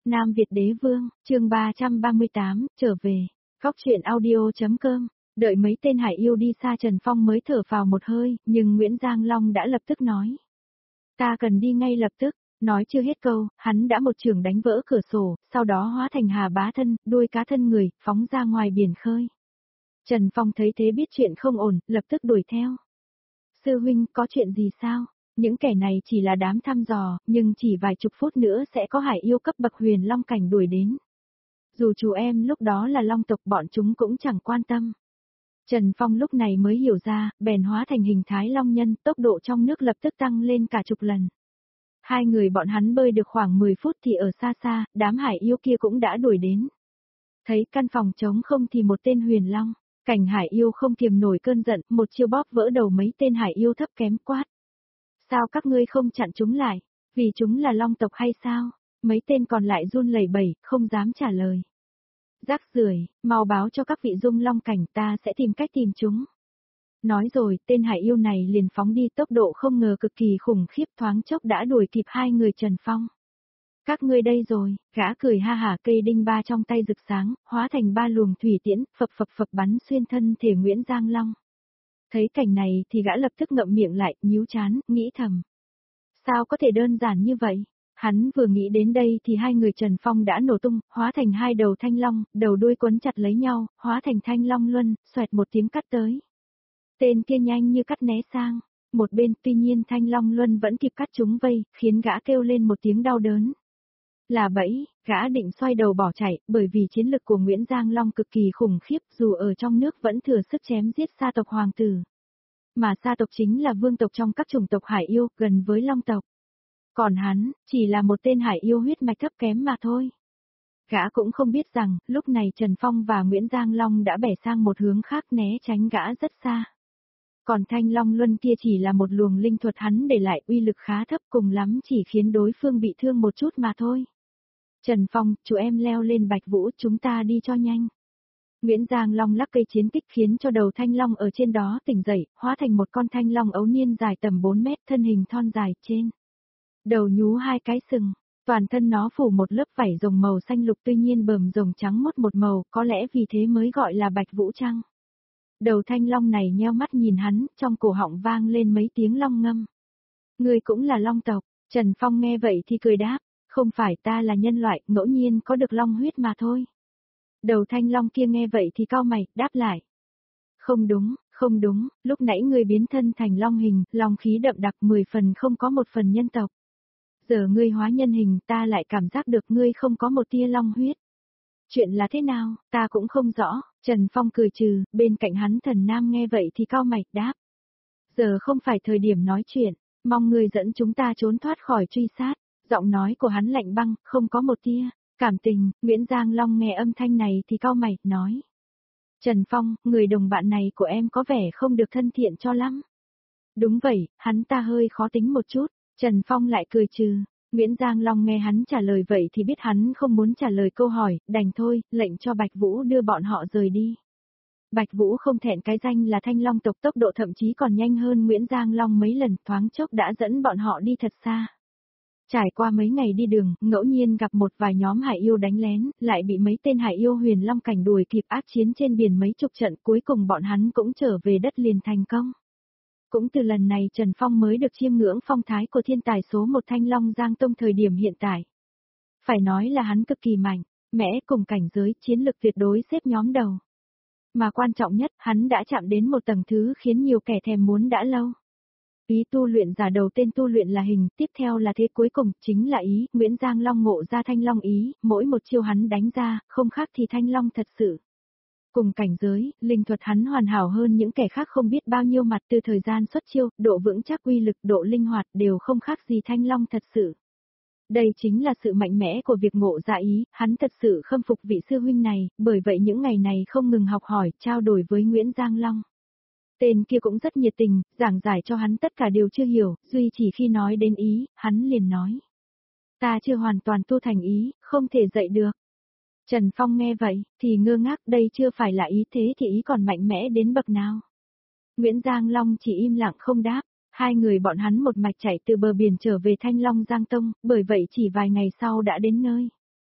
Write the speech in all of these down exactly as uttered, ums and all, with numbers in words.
Nam Việt Đế Vương, chương ba trăm ba mươi tám, trở về. Góc truyện audio.com. Đợi mấy tên hải yêu đi xa Trần Phong mới thở phào một hơi, nhưng Nguyễn Giang Long đã lập tức nói. Ta cần đi ngay lập tức, nói chưa hết câu, hắn đã một chưởng đánh vỡ cửa sổ, sau đó hóa thành hà bá thân, đuôi cá thân người, phóng ra ngoài biển khơi. Trần Phong thấy thế biết chuyện không ổn, lập tức đuổi theo. Sư huynh, có chuyện gì sao? Những kẻ này chỉ là đám thăm dò, nhưng chỉ vài chục phút nữa sẽ có hải yêu cấp bậc huyền long cảnh đuổi đến. Dù chú em lúc đó là long tộc bọn chúng cũng chẳng quan tâm. Trần Phong lúc này mới hiểu ra, bèn hóa thành hình thái long nhân, tốc độ trong nước lập tức tăng lên cả chục lần. Hai người bọn hắn bơi được khoảng mười phút thì ở xa xa, đám hải yêu kia cũng đã đuổi đến. Thấy căn phòng trống không thì một tên huyền long, cảnh hải yêu không kiềm nổi cơn giận, một chiêu bóp vỡ đầu mấy tên hải yêu thấp kém quát. Sao các ngươi không chặn chúng lại? Vì chúng là long tộc hay sao? Mấy tên còn lại run lẩy bẩy, không dám trả lời. Rác rưởi, mau báo cho các vị dung long cảnh, ta sẽ tìm cách tìm chúng. Nói rồi, tên hải yêu này liền phóng đi, tốc độ không ngờ cực kỳ khủng khiếp, thoáng chốc đã đuổi kịp hai người Trần Phong. Các ngươi đây rồi, gã cười ha hả, cây đinh ba trong tay rực sáng, hóa thành ba luồng thủy tiễn, phập phập phập bắn xuyên thân thể Nguyễn Giang Long. Thấy cảnh này thì gã lập tức ngậm miệng lại, nhíu chán, nghĩ thầm. Sao có thể đơn giản như vậy? Hắn vừa nghĩ đến đây thì hai người Trần Phong đã nổ tung, hóa thành hai đầu thanh long, đầu đuôi quấn chặt lấy nhau, hóa thành thanh long luân, xoẹt một tiếng cắt tới. Tên kia nhanh như cắt né sang một bên, tuy nhiên thanh long luân vẫn kịp cắt chúng vây, khiến gã kêu lên một tiếng đau đớn. Là bẫy, gã định xoay đầu bỏ chạy, bởi vì chiến lực của Nguyễn Giang Long cực kỳ khủng khiếp, dù ở trong nước vẫn thừa sức chém giết sa tộc hoàng tử. Mà sa tộc chính là vương tộc trong các chủng tộc hải yêu, gần với long tộc. Còn hắn, chỉ là một tên hải yêu huyết mạch thấp kém mà thôi. Gã cũng không biết rằng, lúc này Trần Phong và Nguyễn Giang Long đã bẻ sang một hướng khác, né tránh gã rất xa. Còn thanh long luân kia chỉ là một luồng linh thuật hắn để lại, uy lực khá thấp, cùng lắm chỉ khiến đối phương bị thương một chút mà thôi. Trần Phong, chú em leo lên Bạch Vũ, chúng ta đi cho nhanh. Nguyễn Giang Long lắc cây chiến kích khiến cho đầu thanh long ở trên đó tỉnh dậy, hóa thành một con thanh long ấu niên dài tầm bốn mét, thân hình thon dài trên. Đầu nhú hai cái sừng, toàn thân nó phủ một lớp vảy rồng màu xanh lục, tuy nhiên bờm rồng trắng mốt một màu, có lẽ vì thế mới gọi là Bạch Vũ chăng. Đầu thanh long này nheo mắt nhìn hắn, trong cổ họng vang lên mấy tiếng long ngâm. Ngươi cũng là long tộc, Trần Phong nghe vậy thì cười đáp, không phải, ta là nhân loại, ngẫu nhiên có được long huyết mà thôi. Đầu thanh long kia nghe vậy thì cau mày, đáp lại. Không đúng, không đúng, lúc nãy ngươi biến thân thành long hình, long khí đậm đặc mười phần không có một phần nhân tộc. Giờ ngươi hóa nhân hình, ta lại cảm giác được ngươi không có một tia long huyết. Chuyện là thế nào, ta cũng không rõ. Trần Phong cười trừ, bên cạnh hắn Thần Nam nghe vậy thì cau mày, đáp. Giờ không phải thời điểm nói chuyện, mong ngươi dẫn chúng ta trốn thoát khỏi truy sát. Giọng nói của hắn lạnh băng, không có một tia cảm tình. Nguyễn Giang Long nghe âm thanh này thì cau mày, nói. Trần Phong, người đồng bạn này của em có vẻ không được thân thiện cho lắm. Đúng vậy, hắn ta hơi khó tính một chút. Trần Phong lại cười trừ. Nguyễn Giang Long nghe hắn trả lời vậy thì biết hắn không muốn trả lời câu hỏi, đành thôi, lệnh cho Bạch Vũ đưa bọn họ rời đi. Bạch Vũ không thẹn cái danh là thanh long tộc, tốc độ thậm chí còn nhanh hơn Nguyễn Giang Long mấy lần, thoáng chốc đã dẫn bọn họ đi thật xa. Trải qua mấy ngày đi đường, ngẫu nhiên gặp một vài nhóm hải yêu đánh lén, lại bị mấy tên hải yêu huyền long cảnh đuổi kịp, ác chiến trên biển mấy chục trận, cuối cùng bọn hắn cũng trở về đất liền thành công. Cũng từ lần này Trần Phong mới được chiêm ngưỡng phong thái của thiên tài số một Thanh Long Giang Tông thời điểm hiện tại. Phải nói là hắn cực kỳ mạnh, mẽ, cùng cảnh giới, chiến lực tuyệt đối xếp nhóm đầu. Mà quan trọng nhất, hắn đã chạm đến một tầng thứ khiến nhiều kẻ thèm muốn đã lâu. Ý tu luyện giả đầu tên tu luyện là hình, tiếp theo là thế, cuối cùng chính là ý. Nguyễn Giang Long ngộ ra Thanh Long ý, mỗi một chiêu hắn đánh ra, không khác thì Thanh Long thật sự. Cùng cảnh giới, linh thuật hắn hoàn hảo hơn những kẻ khác không biết bao nhiêu mặt, từ thời gian xuất chiêu, độ vững chắc, uy lực, độ linh hoạt đều không khác gì Thanh Long thật sự. Đây chính là sự mạnh mẽ của việc ngộ ra ý, hắn thật sự khâm phục vị sư huynh này, bởi vậy những ngày này không ngừng học hỏi, trao đổi với Nguyễn Giang Long. Tên kia cũng rất nhiệt tình, giảng giải cho hắn tất cả đều chưa hiểu, duy chỉ khi nói đến ý, hắn liền nói. Ta chưa hoàn toàn tu thành ý, không thể dạy được. Trần Phong nghe vậy, thì ngơ ngác, đây chưa phải là ý, thế thì ý còn mạnh mẽ đến bậc nào. Nguyễn Giang Long chỉ im lặng không đáp, hai người bọn hắn một mạch chạy từ bờ biển trở về Thanh Long Giang Tông, bởi vậy chỉ vài ngày sau đã đến nơi.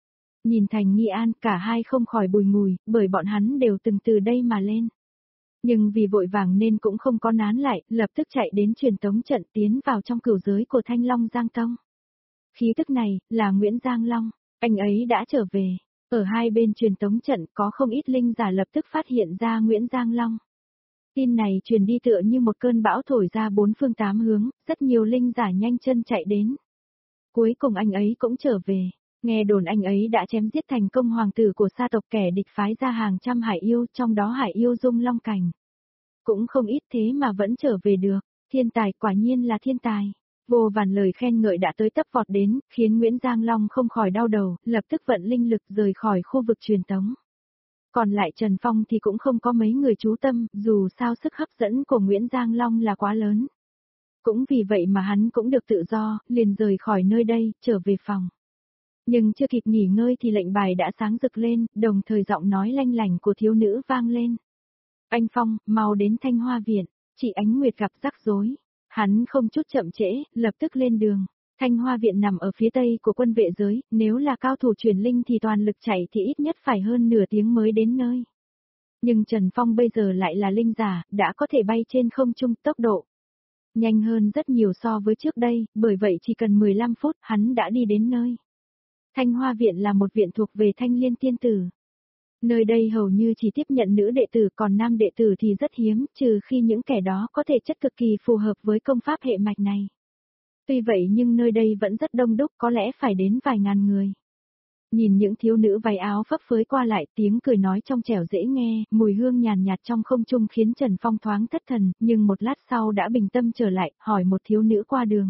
Nhìn Thành Nghi An, cả hai không khỏi bùi ngùi, bởi bọn hắn đều từng từ đây mà lên. Nhưng vì vội vàng nên cũng không có nán lại, lập tức chạy đến truyền tống trận tiến vào trong cửu giới của Thanh Long Giang Tông. Khí tức này, là Nguyễn Giang Long, anh ấy đã trở về. Ở hai bên truyền tống trận có không ít linh giả lập tức phát hiện ra Nguyễn Giang Long. Tin này truyền đi tựa như một cơn bão thổi ra bốn phương tám hướng, rất nhiều linh giả nhanh chân chạy đến. Cuối cùng anh ấy cũng trở về. Nghe đồn anh ấy đã chém giết thành công hoàng tử của sa tộc kẻ địch phái ra hàng trăm hải yêu, trong đó hải yêu Dung Long Cảnh. Cũng không ít thế mà vẫn trở về được, thiên tài quả nhiên là thiên tài. Vô vàn lời khen ngợi đã tới tấp vọt đến, khiến Nguyễn Giang Long không khỏi đau đầu, lập tức vận linh lực rời khỏi khu vực truyền tống. Còn lại Trần Phong thì cũng không có mấy người chú tâm, dù sao sức hấp dẫn của Nguyễn Giang Long là quá lớn. Cũng vì vậy mà hắn cũng được tự do, liền rời khỏi nơi đây, trở về phòng. Nhưng chưa kịp nghỉ ngơi thì lệnh bài đã sáng rực lên, đồng thời giọng nói lanh lảnh của thiếu nữ vang lên. Anh Phong, mau đến Thanh Hoa Viện, chị Ánh Nguyệt gặp rắc rối. Hắn không chút chậm trễ, lập tức lên đường. Thanh Hoa Viện nằm ở phía tây của quân vệ giới, nếu là cao thủ truyền linh thì toàn lực chạy thì ít nhất phải hơn nửa tiếng mới đến nơi. Nhưng Trần Phong bây giờ lại là linh giả, đã có thể bay trên không trung, tốc độ nhanh hơn rất nhiều so với trước đây, bởi vậy chỉ cần mười lăm phút hắn đã đi đến nơi. Thanh Hoa Viện là một viện thuộc về Thanh Liên Tiên Tử. Nơi đây hầu như chỉ tiếp nhận nữ đệ tử, còn nam đệ tử thì rất hiếm, trừ khi những kẻ đó có thể chất cực kỳ phù hợp với công pháp hệ mạch này. Tuy vậy nhưng nơi đây vẫn rất đông đúc, có lẽ phải đến vài ngàn người. Nhìn những thiếu nữ váy áo phấp phới qua lại, tiếng cười nói trong trẻo dễ nghe, mùi hương nhàn nhạt trong không trung khiến Trần Phong thoáng thất thần, nhưng một lát sau đã bình tâm trở lại, hỏi một thiếu nữ qua đường.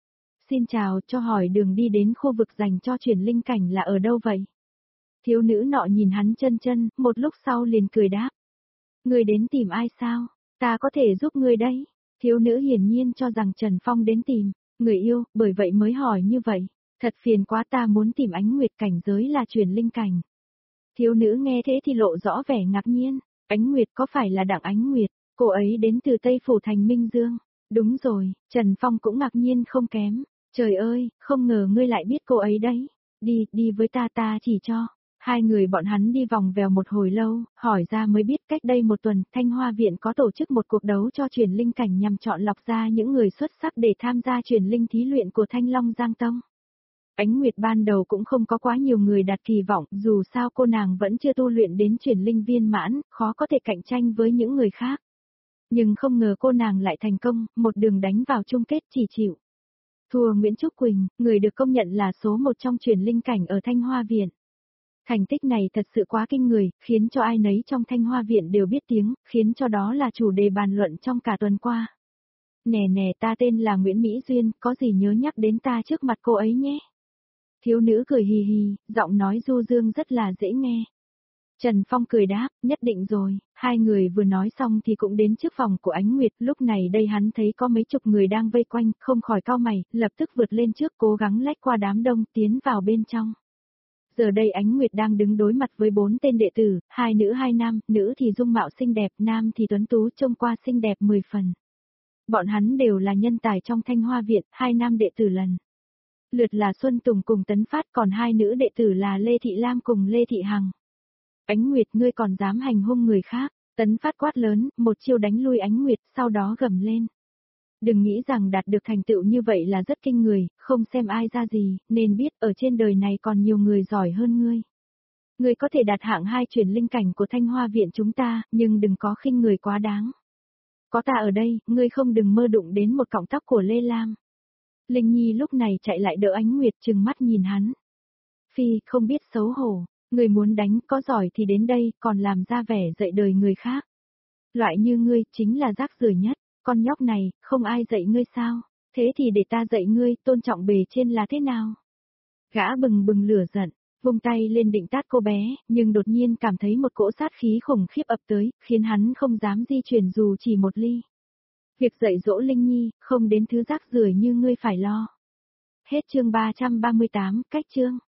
Xin chào, cho hỏi đường đi đến khu vực dành cho truyền linh cảnh là ở đâu vậy? Thiếu nữ nọ nhìn hắn chân chân, một lúc sau liền cười đáp. Ngươi đến tìm ai sao? Ta có thể giúp ngươi đấy. Thiếu nữ hiển nhiên cho rằng Trần Phong đến tìm người yêu, bởi vậy mới hỏi như vậy. Thật phiền quá, ta muốn tìm Ánh Nguyệt, cảnh giới là truyền linh cảnh. Thiếu nữ nghe thế thì lộ rõ vẻ ngạc nhiên. Ánh Nguyệt có phải là Đặng Ánh Nguyệt? Cô ấy đến từ Tây Phủ thành Minh Dương. Đúng rồi, Trần Phong cũng ngạc nhiên không kém. Trời ơi, không ngờ ngươi lại biết cô ấy đấy. Đi, đi với ta, ta chỉ cho. Hai người bọn hắn đi vòng vèo một hồi lâu, hỏi ra mới biết cách đây một tuần, Thanh Hoa Viện có tổ chức một cuộc đấu cho truyền linh cảnh nhằm chọn lọc ra những người xuất sắc để tham gia truyền linh thí luyện của Thanh Long Giang Tông. Ánh Nguyệt ban đầu cũng không có quá nhiều người đặt kỳ vọng, dù sao cô nàng vẫn chưa tu luyện đến truyền linh viên mãn, khó có thể cạnh tranh với những người khác. Nhưng không ngờ cô nàng lại thành công, một đường đánh vào chung kết chỉ chịu thua Nguyễn Trúc Quỳnh, người được công nhận là số một trong truyền linh cảnh ở Thanh Hoa Viện. Thành tích này thật sự quá kinh người, khiến cho ai nấy trong Thanh Hoa Viện đều biết tiếng, khiến cho đó là chủ đề bàn luận trong cả tuần qua. Nè nè, ta tên là Nguyễn Mỹ Duyên, có gì nhớ nhắc đến ta trước mặt cô ấy nhé. Thiếu nữ cười hì hì, giọng nói du dương rất là dễ nghe. Trần Phong cười đáp, nhất định rồi. Hai người vừa nói xong thì cũng đến trước phòng của Ánh Nguyệt, lúc này đây hắn thấy có mấy chục người đang vây quanh, không khỏi cau mày, lập tức vượt lên trước cố gắng lách qua đám đông tiến vào bên trong. Giờ đây Ánh Nguyệt đang đứng đối mặt với bốn tên đệ tử, hai nữ hai nam, nữ thì dung mạo xinh đẹp, nam thì tuấn tú trông qua xinh đẹp mười phần. Bọn hắn đều là nhân tài trong Thanh Hoa Viện, hai nam đệ tử lần lượt là Xuân Tùng cùng Tấn Phát, còn hai nữ đệ tử là Lê Thị Lam cùng Lê Thị Hằng. Ánh Nguyệt, ngươi còn dám hành hung người khác? Tấn Phát quát lớn, một chiêu đánh lui Ánh Nguyệt, sau đó gầm lên. Đừng nghĩ rằng đạt được thành tựu như vậy là rất kinh người, không xem ai ra gì, nên biết ở trên đời này còn nhiều người giỏi hơn ngươi. Ngươi có thể đạt hạng hai truyền linh cảnh của Thanh Hoa Viện chúng ta, nhưng đừng có khinh người quá đáng. Có ta ở đây, ngươi không đừng mơ đụng đến một cọng tóc của Lê Lam. Linh Nhi lúc này chạy lại đỡ Ánh Nguyệt, trừng mắt nhìn hắn. Phi, không biết xấu hổ, ngươi muốn đánh, có giỏi thì đến đây, còn làm ra vẻ dạy đời người khác. Loại như ngươi, chính là rác rưởi nhất. Con nhóc này, không ai dạy ngươi sao? Thế thì để ta dạy ngươi, tôn trọng bề trên là thế nào? Gã bừng bừng lửa giận, vung tay lên định tát cô bé, nhưng đột nhiên cảm thấy một cỗ sát khí khủng khiếp ập tới, khiến hắn không dám di chuyển dù chỉ một ly. Việc dạy dỗ Linh Nhi, không đến thứ rác rưởi như ngươi phải lo. Hết chương ba trăm ba mươi tám, cách chương.